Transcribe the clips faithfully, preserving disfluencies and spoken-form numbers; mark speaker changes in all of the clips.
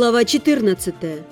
Speaker 1: Глава четырнадцатая.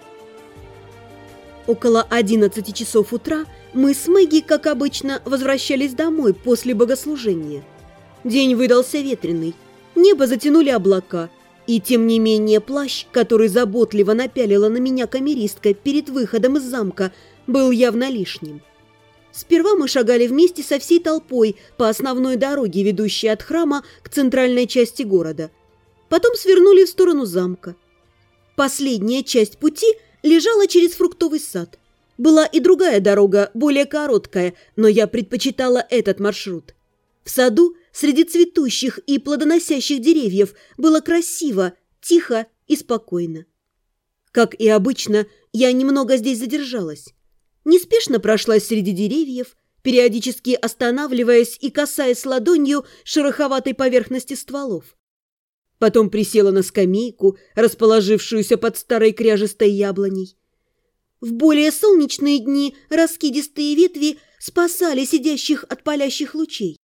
Speaker 1: Около одиннадцати часов утра мы с Мэгги, как обычно, возвращались домой после богослужения. День выдался ветреный, небо затянули облака, и тем не менее плащ, который заботливо напялила на меня камеристка перед выходом из замка, был явно лишним. Сперва мы шагали вместе со всей толпой по основной дороге, ведущей от храма к центральной части города. Потом свернули в сторону замка. Последняя часть пути лежала через фруктовый сад. Была и другая дорога, более короткая, но я предпочитала этот маршрут. В саду, среди цветущих и плодоносящих деревьев, было красиво, тихо и спокойно. Как и обычно, я немного здесь задержалась. Неспешно прошлась среди деревьев, периодически останавливаясь и касаясь ладонью шероховатой поверхности стволов. Потом присела на скамейку, расположившуюся под старой кряжестой яблоней. В более солнечные дни раскидистые ветви спасали сидящих от палящих лучей.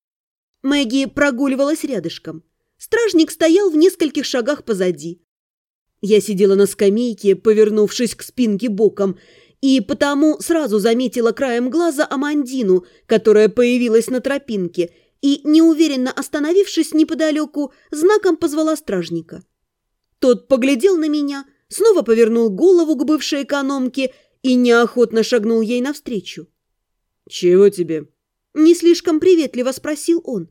Speaker 1: Мэгги прогуливалась рядышком. Стражник стоял в нескольких шагах позади. Я сидела на скамейке, повернувшись к спинке боком, и потому сразу заметила краем глаза Амандину, которая появилась на тропинке, и, неуверенно остановившись неподалеку, знаком позвала стражника. Тот поглядел на меня, снова повернул голову к бывшей экономке и неохотно шагнул ей навстречу. «Чего тебе?» – не слишком приветливо спросил он.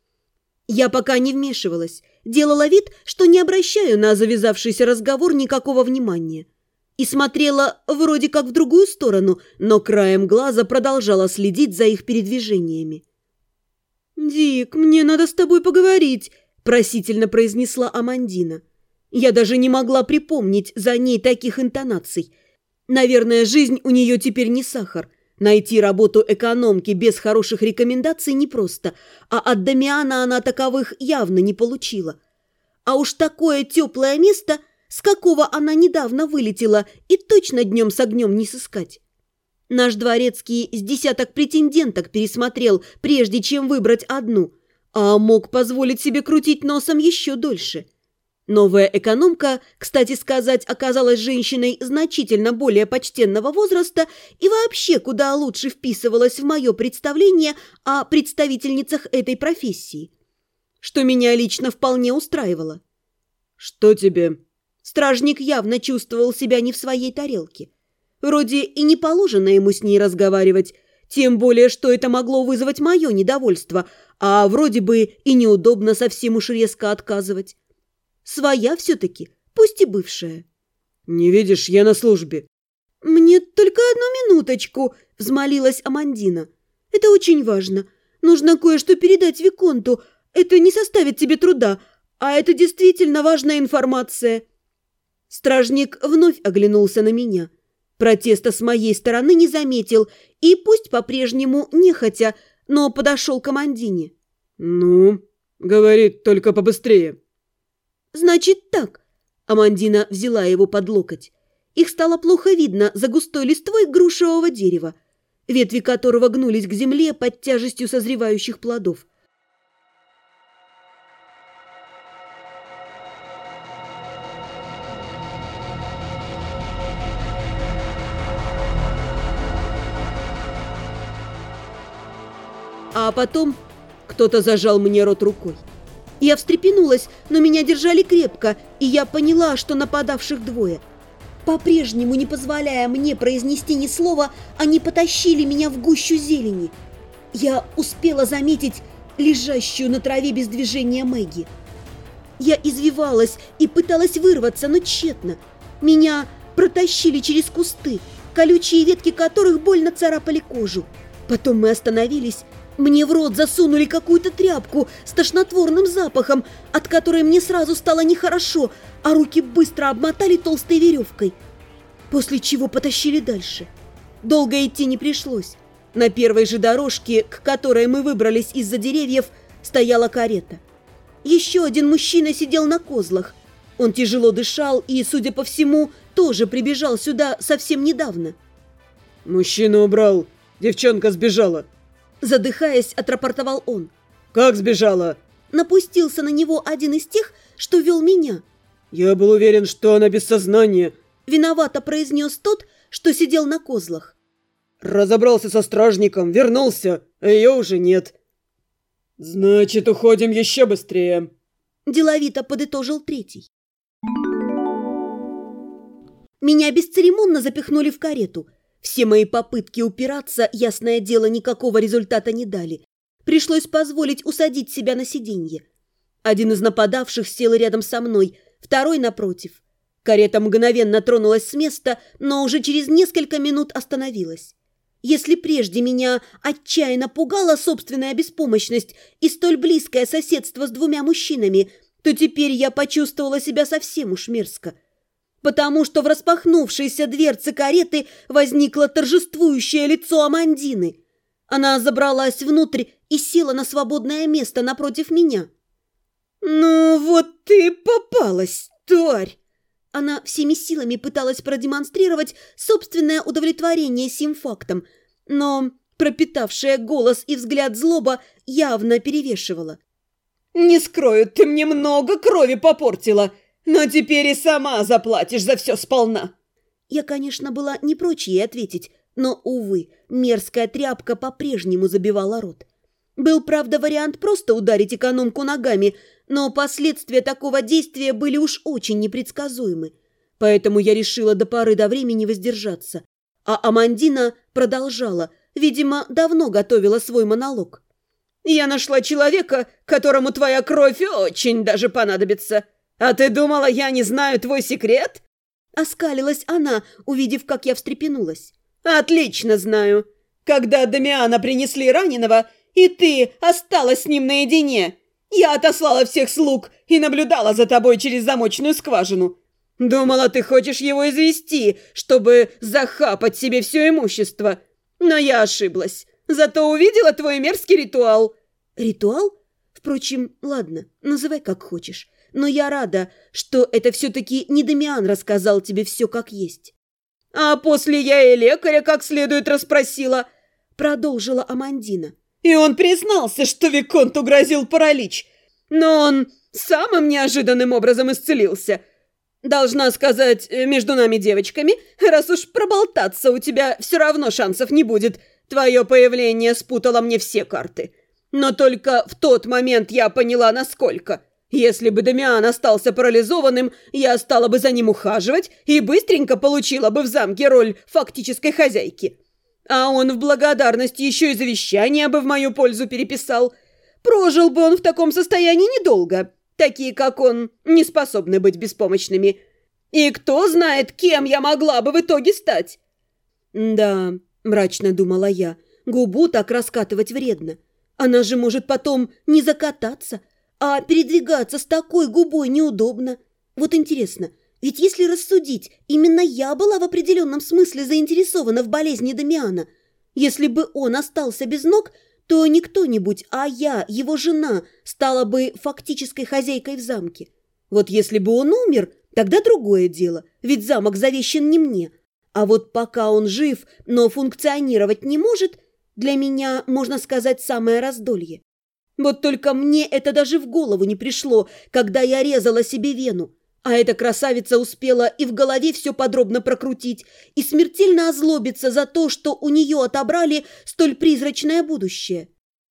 Speaker 1: Я пока не вмешивалась, делала вид, что не обращаю на завязавшийся разговор никакого внимания. И смотрела вроде как в другую сторону, но краем глаза продолжала следить за их передвижениями. «Дик, мне надо с тобой поговорить», – просительно произнесла Амандина. Я даже не могла припомнить за ней таких интонаций. Наверное, жизнь у нее теперь не сахар. Найти работу экономки без хороших рекомендаций непросто, а от Дамиана она таковых явно не получила. А уж такое теплое место, с какого она недавно вылетела, и точно днем с огнем не сыскать. Наш дворецкий с десяток претенденток пересмотрел, прежде чем выбрать одну, а мог позволить себе крутить носом еще дольше. Новая экономка, кстати сказать, оказалась женщиной значительно более почтенного возраста и вообще куда лучше вписывалась в мое представление о представительницах этой профессии, что меня лично вполне устраивало. «Что тебе?» Стражник явно чувствовал себя не в своей тарелке. Вроде и не положено ему с ней разговаривать, тем более, что это могло вызвать мое недовольство, а вроде бы и неудобно совсем уж резко отказывать. Своя все-таки, пусть и бывшая. «Не видишь, я на службе». «Мне только одну минуточку», — взмолилась Амандина. «Это очень важно. Нужно кое-что передать Виконту. Это не составит тебе труда, а это действительно важная информация». Стражник вновь оглянулся на меня. Протеста с моей стороны не заметил и, пусть по-прежнему нехотя, но подошел к Амандине. «Ну, говорит, только побыстрее». «Значит так», — Амандина взяла его под локоть. Их стало плохо видно за густой листвой грушевого дерева, ветви которого гнулись к земле под тяжестью созревающих плодов. А потом кто-то зажал мне рот рукой. Я встрепенулась, но меня держали крепко, и я поняла, что нападавших двое. По-прежнему, не позволяя мне произнести ни слова, они потащили меня в гущу зелени. Я успела заметить лежащую на траве без движения Мэгги. Я извивалась и пыталась вырваться, но тщетно. Меня протащили через кусты, колючие ветки которых больно царапали кожу. Потом мы остановились. Мне в рот засунули какую-то тряпку с тошнотворным запахом, от которой мне сразу стало нехорошо, а руки быстро обмотали толстой веревкой. После чего потащили дальше. Долго идти не пришлось. На первой же дорожке, к которой мы выбрались из-за деревьев, стояла карета. Еще один мужчина сидел на козлах. Он тяжело дышал и, судя по всему, тоже прибежал сюда совсем недавно.
Speaker 2: «Мужчину убрал, девчонка сбежала», —
Speaker 1: задыхаясь, отрапортовал он.
Speaker 2: «Как сбежала?»
Speaker 1: Напустился на него один из тех, что вел меня.
Speaker 2: Я был уверен, что она без сознания.
Speaker 1: Виновато произнес тот, что сидел на козлах.
Speaker 2: Разобрался со стражником, вернулся, а ее уже нет. Значит, уходим еще быстрее.
Speaker 1: Деловито подытожил третий. Меня бесцеремонно запихнули в карету. Все мои попытки упираться, ясное дело, никакого результата не дали. Пришлось позволить усадить себя на сиденье. Один из нападавших сел рядом со мной, второй напротив. Карета мгновенно тронулась с места, но уже через несколько минут остановилась. Если прежде меня отчаянно пугала собственная беспомощность и столь близкое соседство с двумя мужчинами, то теперь я почувствовала себя совсем уж мерзко. Потому что в распахнувшейся дверце кареты возникло торжествующее лицо Амандины. Она забралась внутрь и села на свободное место напротив меня. «Ну вот ты попалась, тварь!» Она всеми силами пыталась продемонстрировать собственное удовлетворение сим фактом, но пропитавшая голос и взгляд злоба явно перевешивала. «Не скрою, ты мне много крови попортила, но теперь и сама заплатишь за все сполна!» Я, конечно, была не прочь ей ответить, но, увы, мерзкая тряпка по-прежнему забивала рот. Был, правда, вариант просто ударить экономку ногами, но последствия такого действия были уж очень непредсказуемы. Поэтому я решила до поры до времени воздержаться. А Амандина продолжала, видимо, давно готовила свой монолог. «Я нашла человека, которому твоя кровь очень даже понадобится. А ты думала, я не знаю твой секрет?» Оскалилась она, увидев, как я встрепенулась. «Отлично знаю. Когда Дамиана принесли раненого, и ты осталась с ним наедине, я отослала всех слуг и наблюдала за тобой через замочную скважину. Думала, ты хочешь его извести, чтобы захапать себе все имущество. Но я ошиблась. Зато увидела твой мерзкий ритуал». «Ритуал? Впрочем, ладно, называй как хочешь. Но я рада, что это все-таки не Дамиан рассказал тебе все как есть». «А после я и лекаря как следует расспросила», — продолжила Амандина. «И он признался, что Виконту грозил паралич. Но он самым неожиданным образом исцелился. Должна сказать, между нами девочками, раз уж проболтаться у тебя все равно шансов не будет. Твое появление спутало мне все карты. Но только в тот момент я поняла, насколько. Если бы Дамиан остался парализованным, я стала бы за ним ухаживать и быстренько получила бы в замке роль фактической хозяйки. А он в благодарность еще и завещание бы в мою пользу переписал. Прожил бы он в таком состоянии недолго. Такие, как он, не способны быть беспомощными. И кто знает, кем я могла бы в итоге стать?» «Да», — мрачно думала я, — «губу так раскатывать вредно. Она же может потом не закататься, а передвигаться с такой губой неудобно. Вот интересно, ведь если рассудить, именно я была в определенном смысле заинтересована в болезни Дамиана. Если бы он остался без ног, то не кто-нибудь, а я, его жена, стала бы фактической хозяйкой в замке. Вот если бы он умер, тогда другое дело, ведь замок завещен не мне. А вот пока он жив, но функционировать не может, для меня, можно сказать, самое раздолье. Вот только мне это даже в голову не пришло, когда я резала себе вену. А эта красавица успела и в голове все подробно прокрутить, и смертельно озлобиться за то, что у нее отобрали столь призрачное будущее.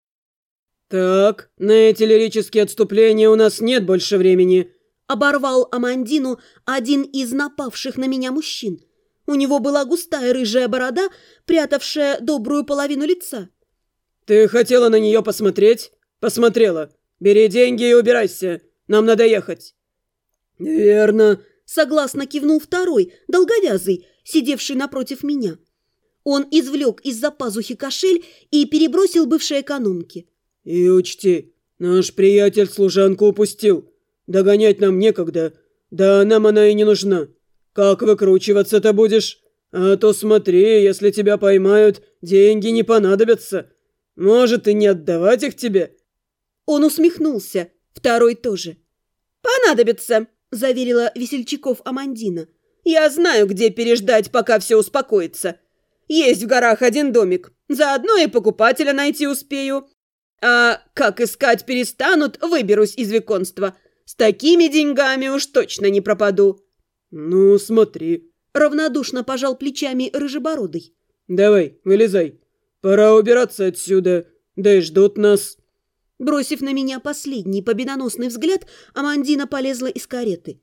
Speaker 2: «Так, на эти лирические отступления у нас нет больше времени»,
Speaker 1: — оборвал Амандину один из напавших на меня мужчин. У него была густая рыжая борода, прятавшая добрую половину лица.
Speaker 2: «Ты хотела на нее посмотреть? Посмотрела. Бери деньги и убирайся. Нам надо ехать». «Верно», — согласно кивнул второй, долговязый, сидевший напротив меня. Он извлек из-за пазухи кошель и перебросил бывшей экономке. «И учти, наш приятель служанку упустил. Догонять нам некогда. Да нам она и не нужна. Как выкручиваться-то будешь? А то смотри, если тебя поймают, деньги не понадобятся. Может, и не отдавать их тебе?» Он усмехнулся, второй тоже. «Понадобится», — заверила весельчаков Амандина. «Я знаю, где переждать, пока все успокоится. Есть в горах один домик. Заодно и покупателя найти успею. А как искать перестанут, выберусь из виконства.
Speaker 1: С такими деньгами уж точно не пропаду».
Speaker 2: «Ну, смотри»,
Speaker 1: — равнодушно пожал плечами Рыжебородый.
Speaker 2: «Давай, вылезай. Пора убираться отсюда, да и ждут нас».
Speaker 1: Бросив на меня последний победоносный взгляд, Амандина полезла из кареты.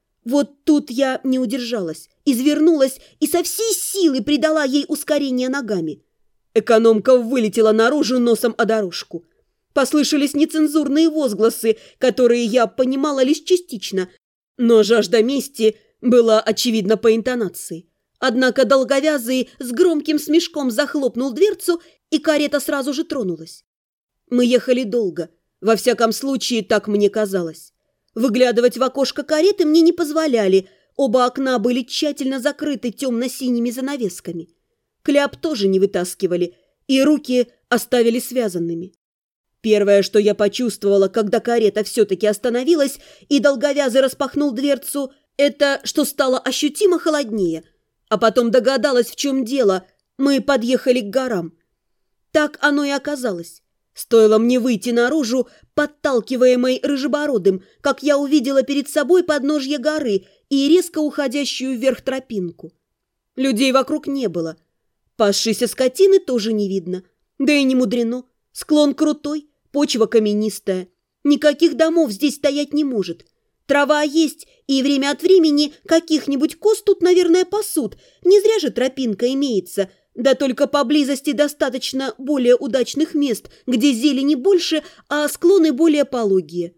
Speaker 1: Вот тут я не удержалась, извернулась и со всей силы придала ей ускорение ногами. Экономка вылетела наружу носом о дорожку. Послышались нецензурные возгласы, которые я понимала лишь частично, но жажда мести была очевидна по интонации. Однако долговязый с громким смешком захлопнул дверцу, и карета сразу же тронулась. Мы ехали долго, во всяком случае, так мне казалось. Выглядывать в окошко кареты мне не позволяли, оба окна были тщательно закрыты темно-синими занавесками. Кляп тоже не вытаскивали, и руки оставили связанными. Первое, что я почувствовала, когда карета все-таки остановилась, и долговязый распахнул дверцу, это что стало ощутимо холоднее. А потом догадалась, в чем дело. Мы подъехали к горам. Так оно и оказалось. Стоило мне выйти наружу, подталкиваемой Рыжебородым, как я увидела перед собой подножье горы и резко уходящую вверх тропинку. Людей вокруг не было. Пасшейся скотины тоже не видно. Да и не мудрено. Склон крутой, почва каменистая. Никаких домов здесь стоять не может. Трава есть, и время от времени каких-нибудь коз тут, наверное, пасут. Не зря же тропинка имеется. Да только поблизости достаточно более удачных мест, где зелени больше, а склоны более пологие.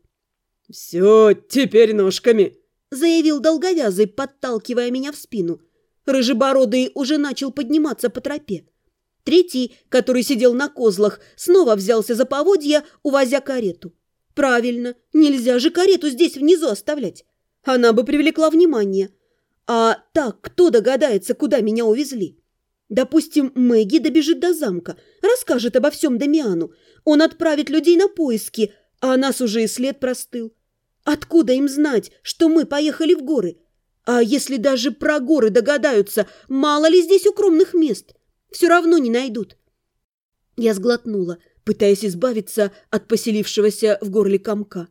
Speaker 2: «Все, теперь ножками»,
Speaker 1: — заявил долговязый, подталкивая меня в спину. Рыжебородый уже начал подниматься по тропе. Третий, который сидел на козлах, снова взялся за поводья, увозя карету. Правильно, нельзя же карету здесь внизу оставлять. Она бы привлекла внимание. А так, кто догадается, куда меня увезли? Допустим, Мэгги добежит до замка, расскажет обо всем Дамиану. Он отправит людей на поиски, а нас уже и след простыл. Откуда им знать, что мы поехали в горы? А если даже про горы догадаются, мало ли здесь укромных мест? Все равно не найдут. Я сглотнула, пытаясь избавиться от поселившегося в горле комка.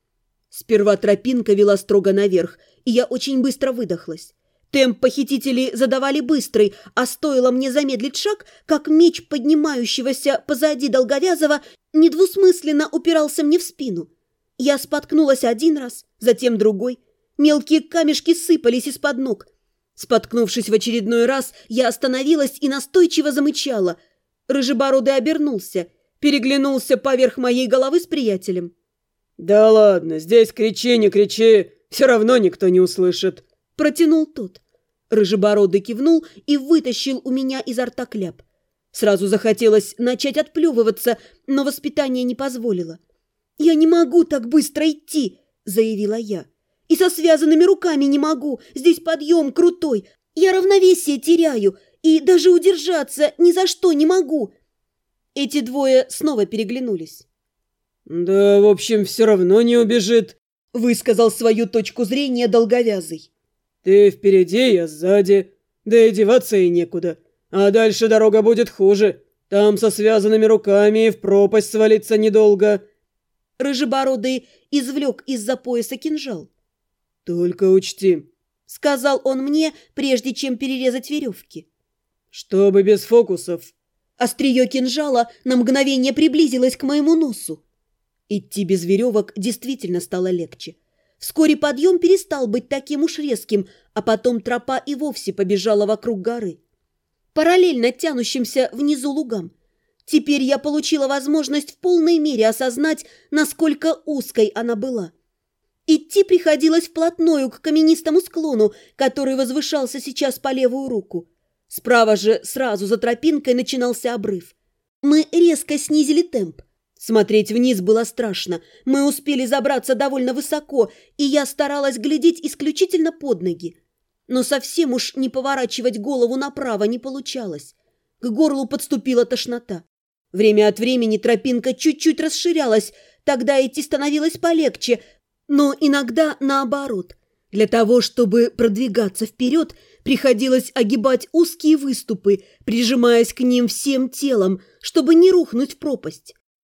Speaker 1: Сперва тропинка вела строго наверх, и я очень быстро выдохлась. Темп похитителей задавали быстрый, а стоило мне замедлить шаг, как меч поднимающегося позади долговязого недвусмысленно упирался мне в спину. Я споткнулась один раз, затем другой. Мелкие камешки сыпались из-под ног. Споткнувшись в очередной раз, я остановилась и настойчиво замычала. Рыжебородый обернулся, переглянулся поверх моей головы с приятелем.
Speaker 2: «Да ладно, здесь кричи, не кричи, все равно никто не услышит», — протянул тот.
Speaker 1: Рыжебородый кивнул и вытащил у меня изо рта кляп. Сразу захотелось начать отплевываться, но воспитание не позволило. «Я не могу так быстро идти», — заявила я. «И со связанными руками не могу. Здесь подъем крутой. Я равновесие теряю и даже удержаться ни за что не могу». Эти двое снова переглянулись.
Speaker 2: «Да, в общем, все равно не убежит»,
Speaker 1: — высказал свою точку зрения долговязый.
Speaker 2: «Ты впереди, я сзади. Да и деваться и некуда. А дальше дорога будет хуже. Там со связанными руками в пропасть свалиться недолго».
Speaker 1: Рыжебородый извлек из-за пояса кинжал.
Speaker 2: «Только учти», —
Speaker 1: сказал он мне, прежде чем перерезать веревки.
Speaker 2: «Чтобы без фокусов».
Speaker 1: Острие кинжала на мгновение приблизилось к моему носу. Идти без веревок действительно стало легче. Вскоре подъем перестал быть таким уж резким, а потом тропа и вовсе побежала вокруг горы, параллельно тянущимся внизу лугам. Теперь я получила возможность в полной мере осознать, насколько узкой она была. Идти приходилось вплотную к каменистому склону, который возвышался сейчас по левую руку. Справа же сразу за тропинкой начинался обрыв. Мы резко снизили темп. Смотреть вниз было страшно. Мы успели забраться довольно высоко, и я старалась глядеть исключительно под ноги. Но совсем уж не поворачивать голову направо не получалось. К горлу подступила тошнота. Время от времени тропинка чуть-чуть расширялась, тогда идти становилось полегче, но иногда наоборот. Для того, чтобы продвигаться вперед, приходилось огибать узкие выступы, прижимаясь к ним всем телом, чтобы не рухнуть в пропасть.